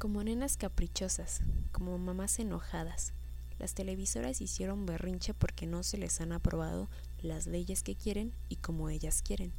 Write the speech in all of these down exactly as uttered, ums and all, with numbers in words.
Como nenas caprichosas, como mamás enojadas, las televisoras hicieron berrinche porque no se les han aprobado las leyes que quieren y como ellas quieren.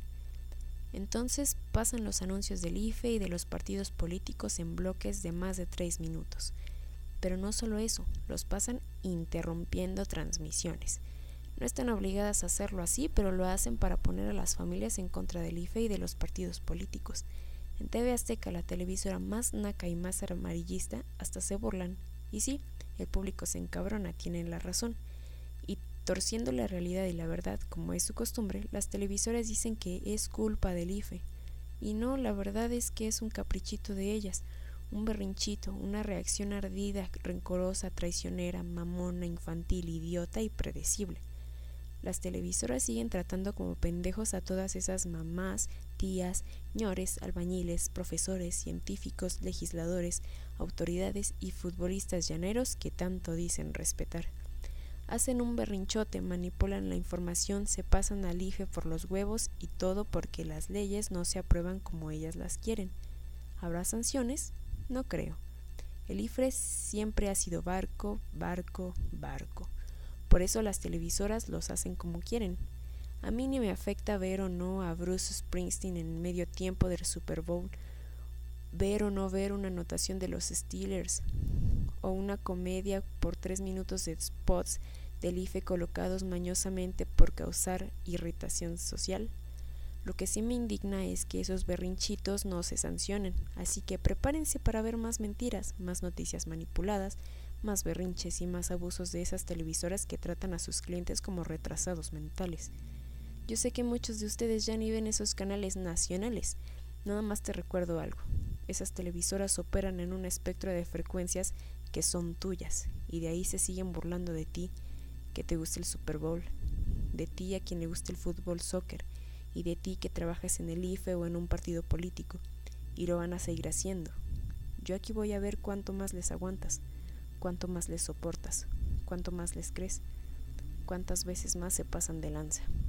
Entonces pasan los anuncios del I F E y de los partidos políticos en bloques de más de tres minutos. Pero no solo eso, los pasan interrumpiendo transmisiones. No están obligadas a hacerlo así, pero lo hacen para poner a las familias en contra del I F E y de los partidos políticos. En T V Azteca, la televisora más naca y más amarillista, hasta se burlan. Y sí, el público se encabrona, tienen la razón. Y torciendo la realidad y la verdad, como es su costumbre, las televisoras dicen que es culpa del I F E. Y no, la verdad es que es un caprichito de ellas, un berrinchito, una reacción ardida, rencorosa, traicionera, mamona, infantil, idiota y predecible. Las televisoras siguen tratando como pendejos a todas esas mamás, tías, ñores, albañiles, profesores, científicos, legisladores, autoridades y futbolistas llaneros que tanto dicen respetar. Hacen un berrinchote, manipulan la información, se pasan al I F E por los huevos y todo porque las leyes no se aprueban como ellas las quieren. ¿Habrá sanciones? No creo. El I F E siempre ha sido barco, barco, barco. Por eso las televisoras los hacen como quieren. A mí ni me afecta ver o no a Bruce Springsteen en medio tiempo del Super Bowl, ver o no ver una anotación de los Steelers, o una comedia por tres minutos de spots del I F E colocados mañosamente por causar irritación social. Lo que sí me indigna es que esos berrinchitos no se sancionen, así que prepárense para ver más mentiras, más noticias manipuladas, más berrinches y más abusos de esas televisoras que tratan a sus clientes como retrasados mentales. Yo sé que muchos de ustedes ya ni ven esos canales nacionales. Nada más te recuerdo algo. Esas televisoras operan en un espectro de frecuencias que son tuyas y de ahí se siguen burlando de ti, que te gusta el Super Bowl, de ti a quien le gusta el fútbol soccer y de ti que trabajas en el I F E o en un partido político, y lo van a seguir haciendo. Yo aquí voy a ver cuánto más les aguantas, cuánto más les soportas, cuánto más les crees, cuántas veces más se pasan de lanza.